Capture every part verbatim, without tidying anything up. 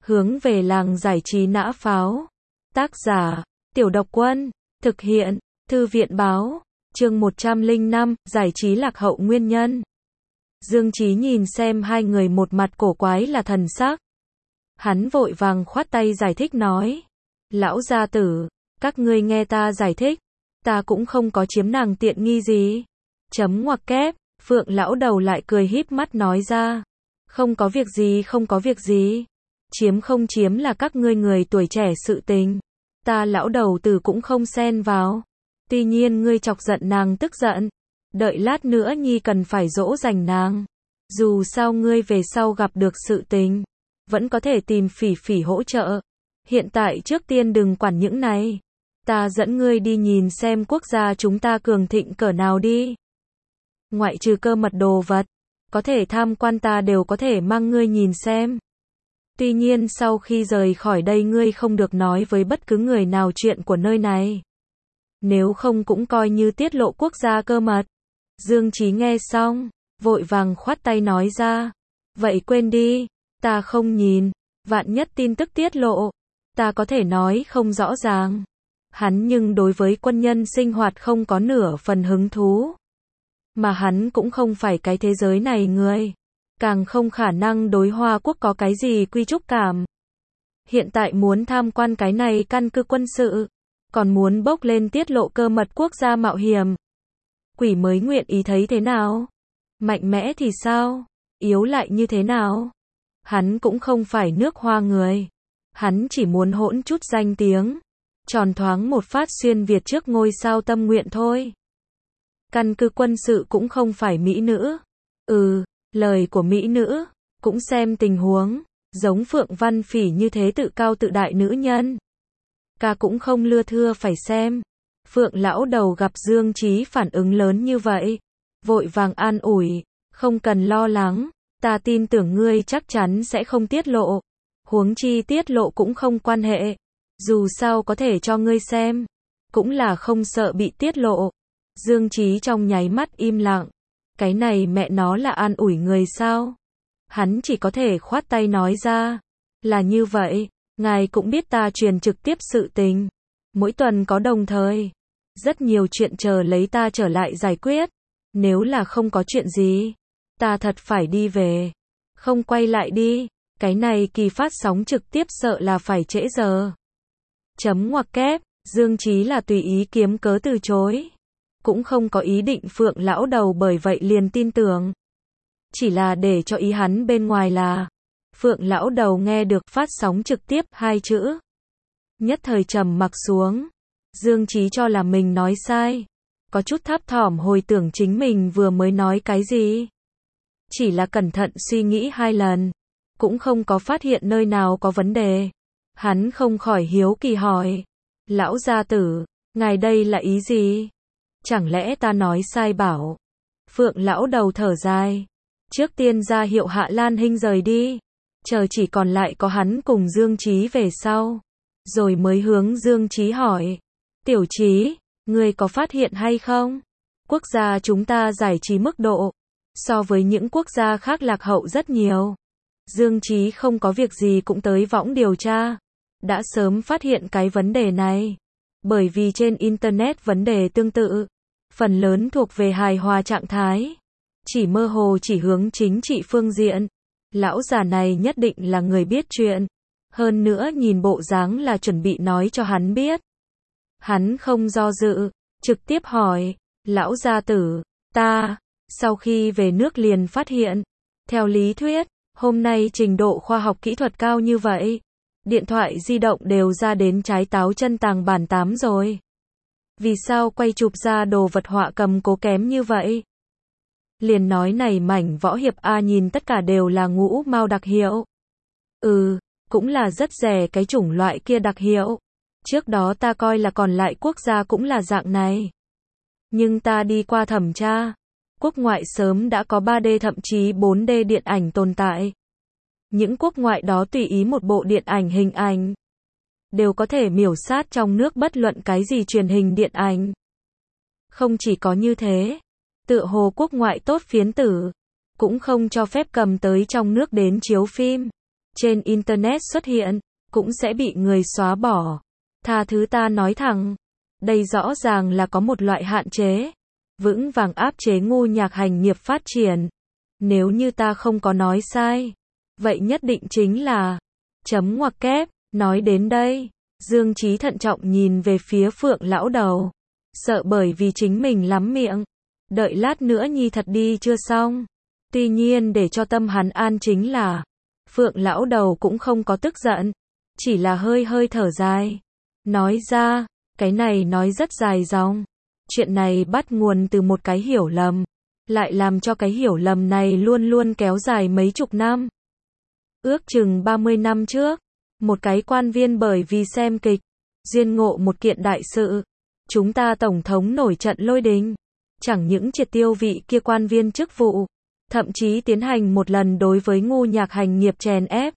Hướng về làng giải trí nã pháo. Tác giả, Tiểu Độc Quân. Thực hiện, Thư viện báo. Chương một trăm lẻ năm, giải trí lạc hậu nguyên nhân. Dương Chí nhìn xem hai người một mặt cổ quái là thần sắc. Hắn vội vàng khoát tay giải thích nói. Lão gia tử, các ngươi nghe ta giải thích. Ta cũng không có chiếm nàng tiện nghi gì. Chấm ngoặc kép, Phượng lão đầu lại cười híp mắt nói ra. Không có việc gì, không có việc gì. Chiếm không chiếm là các ngươi người tuổi trẻ sự tình. Ta lão đầu tử cũng không xen vào. Tuy nhiên ngươi chọc giận nàng tức giận. Đợi lát nữa nhi cần phải dỗ dành nàng. Dù sao ngươi về sau gặp được sự tình, vẫn có thể tìm Phỉ Phỉ hỗ trợ. Hiện tại trước tiên đừng quản những này. Ta dẫn ngươi đi nhìn xem quốc gia chúng ta cường thịnh cỡ nào đi. Ngoại trừ cơ mật đồ vật, có thể tham quan ta đều có thể mang ngươi nhìn xem. Tuy nhiên sau khi rời khỏi đây ngươi không được nói với bất cứ người nào chuyện của nơi này. Nếu không cũng coi như tiết lộ quốc gia cơ mật. Dương Chí nghe xong, vội vàng khoát tay nói ra. Vậy quên đi, ta không nhìn, vạn nhất tin tức tiết lộ, ta có thể nói không rõ ràng. Hắn nhưng đối với quân nhân sinh hoạt không có nửa phần hứng thú. Mà hắn cũng không phải cái thế giới này người. Càng không khả năng đối Hoa Quốc có cái gì quy trúc cảm. Hiện tại muốn tham quan cái này căn cứ quân sự, còn muốn bốc lên tiết lộ cơ mật quốc gia mạo hiểm. Quỷ mới nguyện ý thấy thế nào? Mạnh mẽ thì sao? Yếu lại như thế nào? Hắn cũng không phải nước Hoa người. Hắn chỉ muốn hỗn chút danh tiếng. Tròn thoáng một phát xuyên Việt trước ngôi sao tâm nguyện thôi. Căn cứ quân sự cũng không phải mỹ nữ. Ừ, lời của mỹ nữ, cũng xem tình huống. Giống Phượng Văn Phỉ như thế tự cao tự đại nữ nhân. Ca cũng không lưa thưa phải xem. Phượng lão đầu gặp Dương Chí phản ứng lớn như vậy. Vội vàng an ủi. Không cần lo lắng. Ta tin tưởng ngươi chắc chắn sẽ không tiết lộ. Huống chi tiết lộ cũng không quan hệ. Dù sao có thể cho ngươi xem. Cũng là không sợ bị tiết lộ. Dương Chí trong nháy mắt im lặng. Cái này mẹ nó là an ủi người sao? Hắn chỉ có thể khoát tay nói ra. Là như vậy. Ngài cũng biết ta truyền trực tiếp sự tình. Mỗi tuần có đồng thời. Rất nhiều chuyện chờ lấy ta trở lại giải quyết. Nếu là không có chuyện gì, ta thật phải đi về. Không quay lại đi. Cái này kỳ phát sóng trực tiếp sợ là phải trễ giờ. Chấm ngoặc kép, Dương Chí là tùy ý kiếm cớ từ chối. Cũng không có ý định Phượng lão đầu bởi vậy liền tin tưởng. Chỉ là để cho ý hắn bên ngoài là. Phượng lão đầu nghe được phát sóng trực tiếp hai chữ. Nhất thời trầm mặc xuống. Dương Chí cho là mình nói sai. Có chút thấp thỏm hồi tưởng chính mình vừa mới nói cái gì. Chỉ là cẩn thận suy nghĩ hai lần. Cũng không có phát hiện nơi nào có vấn đề. Hắn không khỏi hiếu kỳ hỏi. Lão gia tử, ngài đây là ý gì? Chẳng lẽ ta nói sai bảo? Phượng lão đầu thở dài. Trước tiên ra hiệu Hạ Lan Hinh rời đi. Chờ chỉ còn lại có hắn cùng Dương Chí về sau. Rồi mới hướng Dương Chí hỏi. Tiểu Chí, ngươi có phát hiện hay không? Quốc gia chúng ta giải trí mức độ. So với những quốc gia khác lạc hậu rất nhiều. Dương Chí không có việc gì cũng tới võng điều tra. Đã sớm phát hiện cái vấn đề này. Bởi vì trên Internet vấn đề tương tự. Phần lớn thuộc về hài hòa trạng thái. Chỉ mơ hồ chỉ hướng chính trị phương diện. Lão già này nhất định là người biết chuyện. Hơn nữa nhìn bộ dáng là chuẩn bị nói cho hắn biết. Hắn không do dự, trực tiếp hỏi. Lão gia tử, ta, sau khi về nước liền phát hiện. Theo lý thuyết, hôm nay trình độ khoa học kỹ thuật cao như vậy. Điện thoại di động đều ra đến trái táo chân tàng bản tám rồi. Vì sao quay chụp ra đồ vật họa cầm cố kém như vậy? Liền nói này mảnh võ hiệp A nhìn tất cả đều là ngũ mao đặc hiệu. Ừ, cũng là rất rẻ cái chủng loại kia đặc hiệu. Trước đó ta coi là còn lại quốc gia cũng là dạng này. Nhưng ta đi qua thẩm tra. Quốc ngoại sớm đã có ba D thậm chí bốn D điện ảnh tồn tại. Những quốc ngoại đó tùy ý một bộ điện ảnh hình ảnh. Đều có thể miểu sát trong nước bất luận cái gì truyền hình điện ảnh. Không chỉ có như thế. Tựa hồ quốc ngoại tốt phiến tử. Cũng không cho phép cầm tới trong nước đến chiếu phim. trên Internet xuất hiện, cũng sẽ bị người xóa bỏ. Tha thứ ta nói thẳng, đây rõ ràng là có một loại hạn chế, vững vàng áp chế ngu nhạc hành nghiệp phát triển. Nếu như ta không có nói sai, vậy nhất định chính là chấm ngoặc kép. Nói đến đây, Dương Chí thận trọng nhìn về phía Phượng lão đầu, sợ bởi vì chính mình lắm miệng, đợi lát nữa nhi thật đi chưa xong. Tuy nhiên để cho tâm hắn an chính là, Phượng lão đầu cũng không có tức giận, chỉ là hơi hơi thở dài, nói ra, cái này nói rất dài dòng. Chuyện này bắt nguồn từ một cái hiểu lầm, lại làm cho cái hiểu lầm này luôn luôn kéo dài mấy chục năm. Ước chừng ba mươi năm trước, một cái quan viên bởi vì xem kịch, duyên ngộ một kiện đại sự. Chúng ta tổng thống nổi trận lôi đình, chẳng những triệt tiêu vị kia quan viên chức vụ, thậm chí tiến hành một lần đối với ngu nhạc hành nghiệp chèn ép.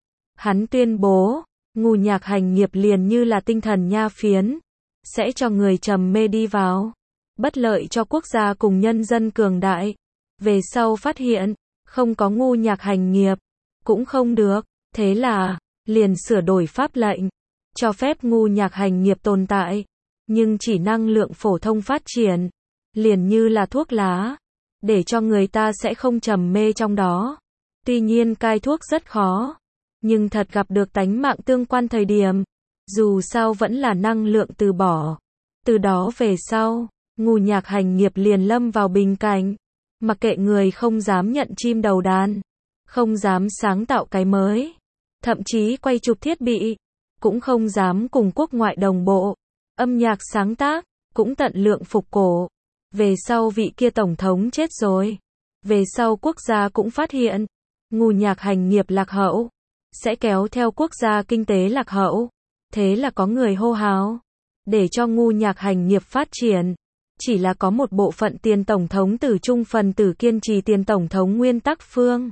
Hắn tuyên bố, ngu nhạc hành nghiệp liền như là tinh thần nha phiến, sẽ cho người trầm mê đi vào, bất lợi cho quốc gia cùng nhân dân cường đại. Về sau phát hiện, không có ngu nhạc hành nghiệp, cũng không được, thế là, liền sửa đổi pháp lệnh, cho phép ngu nhạc hành nghiệp tồn tại, nhưng chỉ năng lượng phổ thông phát triển, liền như là thuốc lá, để cho người ta sẽ không trầm mê trong đó. Tuy nhiên cai thuốc rất khó, nhưng thật gặp được tánh mạng tương quan thời điểm, dù sao vẫn là năng lượng từ bỏ. Từ đó về sau, ngu nhạc hành nghiệp liền lâm vào bình cảnh, mặc kệ người không dám nhận chim đầu đàn, không dám sáng tạo cái mới, thậm chí quay chụp thiết bị, cũng không dám cùng quốc ngoại đồng bộ, âm nhạc sáng tác, cũng tận lượng phục cổ. Về sau vị kia tổng thống chết rồi, về sau quốc gia cũng phát hiện, ngu nhạc hành nghiệp lạc hậu, sẽ kéo theo quốc gia kinh tế lạc hậu. Thế là có người hô hào, để cho ngu nhạc hành nghiệp phát triển, chỉ là có một bộ phận tiền tổng thống tử trung phần tử kiên trì tiền tổng thống nguyên tắc phương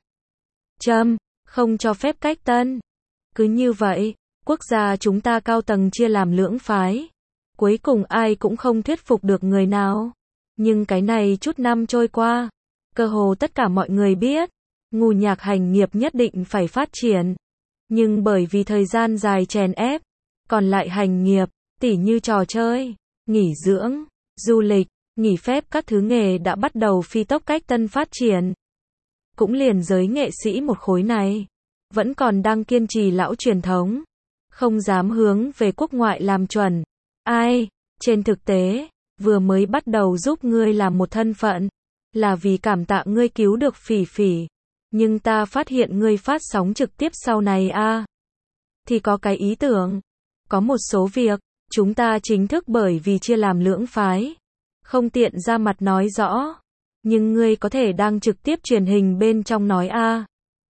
châm, không cho phép cách tân. Cứ như vậy, quốc gia chúng ta cao tầng chia làm lưỡng phái, cuối cùng ai cũng không thuyết phục được người nào. Nhưng cái này chút năm trôi qua, cơ hồ tất cả mọi người biết, ngu nhạc hành nghiệp nhất định phải phát triển. Nhưng bởi vì thời gian dài chèn ép, còn lại hành nghiệp, tỉ như trò chơi, nghỉ dưỡng, du lịch, nghỉ phép các thứ nghề đã bắt đầu phi tốc cách tân phát triển. Cũng liền giới nghệ sĩ một khối này, vẫn còn đang kiên trì lão truyền thống, không dám hướng về quốc ngoại làm chuẩn. Ai, trên thực tế, vừa mới bắt đầu giúp ngươi làm một thân phận, là vì cảm tạ ngươi cứu được Phỉ Phỉ. Nhưng ta phát hiện ngươi phát sóng trực tiếp sau này a à, thì có cái ý tưởng, có một số việc, chúng ta chính thức bởi vì chia làm lưỡng phái, không tiện ra mặt nói rõ, nhưng ngươi có thể đang trực tiếp truyền hình bên trong nói a à.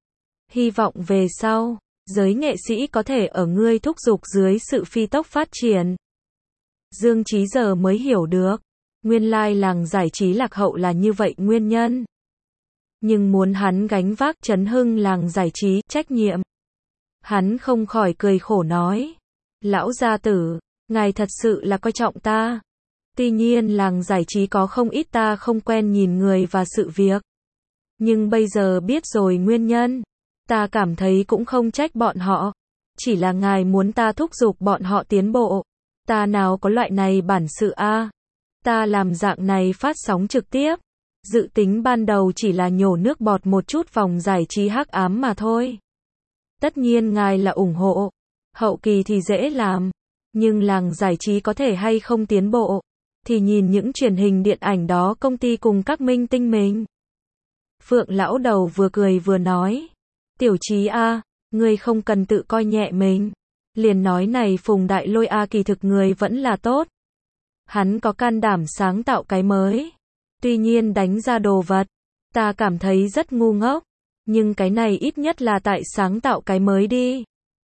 Hy vọng về sau, giới nghệ sĩ có thể ở ngươi thúc giục dưới sự phi tốc phát triển. Dương Chí giờ mới hiểu được, nguyên lai làng giải trí lạc hậu là như vậy nguyên nhân. Nhưng muốn hắn gánh vác chấn hưng làng giải trí, trách nhiệm. Hắn không khỏi cười khổ nói, lão gia tử, ngài thật sự là coi trọng ta. Tuy nhiên làng giải trí có không ít ta không quen nhìn người và sự việc. Nhưng bây giờ biết rồi nguyên nhân, ta cảm thấy cũng không trách bọn họ. Chỉ là ngài muốn ta thúc giục bọn họ tiến bộ. Ta nào có loại này bản sự a à. Ta làm dạng này phát sóng trực tiếp. Dự tính ban đầu chỉ là nhổ nước bọt một chút vòng giải trí hắc ám mà thôi. Tất nhiên ngài là ủng hộ. Hậu kỳ thì dễ làm. Nhưng làng giải trí có thể hay không tiến bộ, thì nhìn những truyền hình điện ảnh đó công ty cùng các minh tinh mình. Phượng lão đầu vừa cười vừa nói, Tiểu Chí a, à, ngươi không cần tự coi nhẹ mình. Liền nói này Phùng Đại Lôi a à, kỳ thực người vẫn là tốt. Hắn có can đảm sáng tạo cái mới. Tuy nhiên đánh ra đồ vật, ta cảm thấy rất ngu ngốc. Nhưng cái này ít nhất là tại sáng tạo cái mới đi.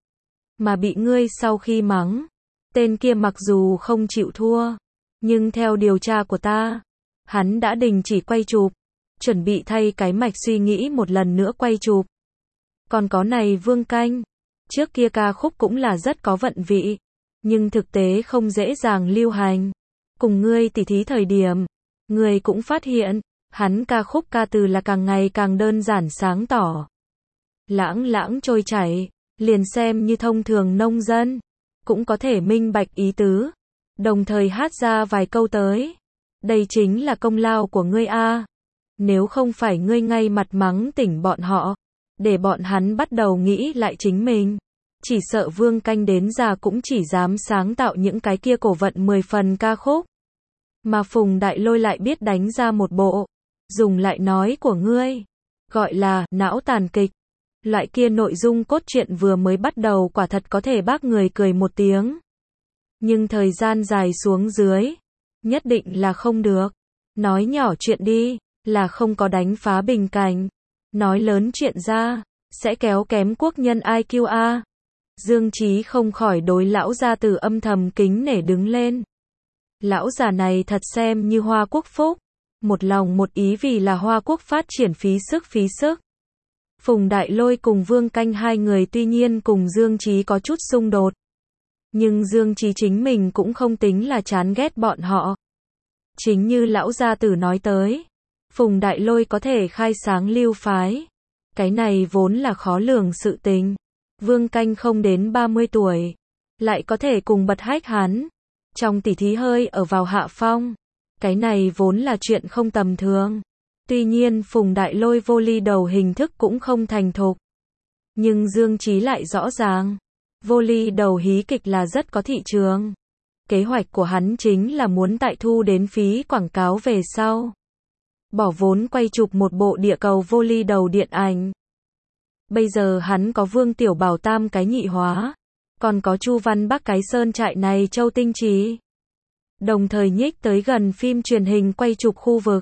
Mà bị ngươi sau khi mắng, tên kia mặc dù không chịu thua, nhưng theo điều tra của ta, hắn đã đình chỉ quay chụp, chuẩn bị thay cái mạch suy nghĩ một lần nữa quay chụp. Còn có này Vương Canh, trước kia ca khúc cũng là rất có vận vị, nhưng thực tế không dễ dàng lưu hành. Cùng ngươi tỉ thí thời điểm, ngươi cũng phát hiện, hắn ca khúc ca từ là càng ngày càng đơn giản sáng tỏ. lãng lãng trôi chảy, liền xem như thông thường nông dân, cũng có thể minh bạch ý tứ, đồng thời hát ra vài câu tới. Đây chính là công lao của ngươi a. Nếu không phải ngươi ngay mặt mắng tỉnh bọn họ, để bọn hắn bắt đầu nghĩ lại chính mình, chỉ sợ Vương Canh đến già cũng chỉ dám sáng tạo những cái kia cổ vận mười phần ca khúc. Mà Phùng Đại Lôi lại biết đánh ra một bộ, dùng lại nói của ngươi, gọi là não tàn kịch. Loại kia nội dung cốt truyện vừa mới bắt đầu quả thật có thể bác người cười một tiếng. Nhưng thời gian dài xuống dưới, nhất định là không được. Nói nhỏ chuyện đi, là không có đánh phá bình cảnh. Nói lớn chuyện ra, sẽ kéo kém quốc nhân i kiu a. Dương Chí không khỏi đối lão gia tử âm thầm kính nể đứng lên. Lão già này thật xem như Hoa Quốc phúc, một lòng một ý vì là Hoa Quốc phát triển phí sức phí sức. Phùng Đại Lôi cùng Vương Canh hai người tuy nhiên cùng Dương Chí có chút xung đột, nhưng Dương Chí chính mình cũng không tính là chán ghét bọn họ. Chính như lão gia tử nói tới, Phùng Đại Lôi có thể khai sáng lưu phái, cái này vốn là khó lường sự tình. Vương Canh không đến ba mươi tuổi, lại có thể cùng bật hách hắn, trong tỷ thí hơi ở vào hạ phong, cái này vốn là chuyện không tầm thường. Tuy nhiên Phùng Đại Lôi vô ly đầu hình thức cũng không thành thục, nhưng Dương Chí lại rõ ràng, vô ly đầu hí kịch là rất có thị trường. Kế hoạch của hắn chính là muốn tại thu đến phí quảng cáo về sau, bỏ vốn quay chụp một bộ địa cầu vô ly đầu điện ảnh. Bây giờ hắn có Vương Tiểu Bảo tam cái nhị hóa, còn có Chu Văn Bắc cái sơn trại này châu tinh trí. Đồng thời nhích tới gần phim truyền hình quay chụp khu vực.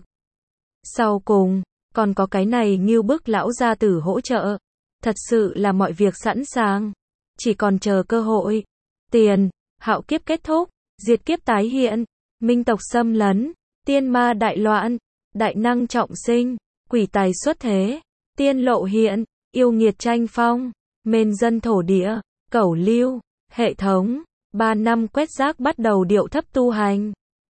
Sau cùng, còn có cái này Ngưu Bức lão gia tử hỗ trợ. Thật sự là mọi việc sẵn sàng, chỉ còn chờ cơ hội. Tiền, hạo kiếp kết thúc, diệt kiếp tái hiện, minh tộc xâm lấn, tiên ma đại loạn, đại năng trọng sinh, quỷ tài xuất thế, tiên lộ hiện, yêu nghiệt tranh phong, mên dân thổ địa, cẩu lưu, hệ thống, ba năm quét rác bắt đầu điệu thấp tu hành.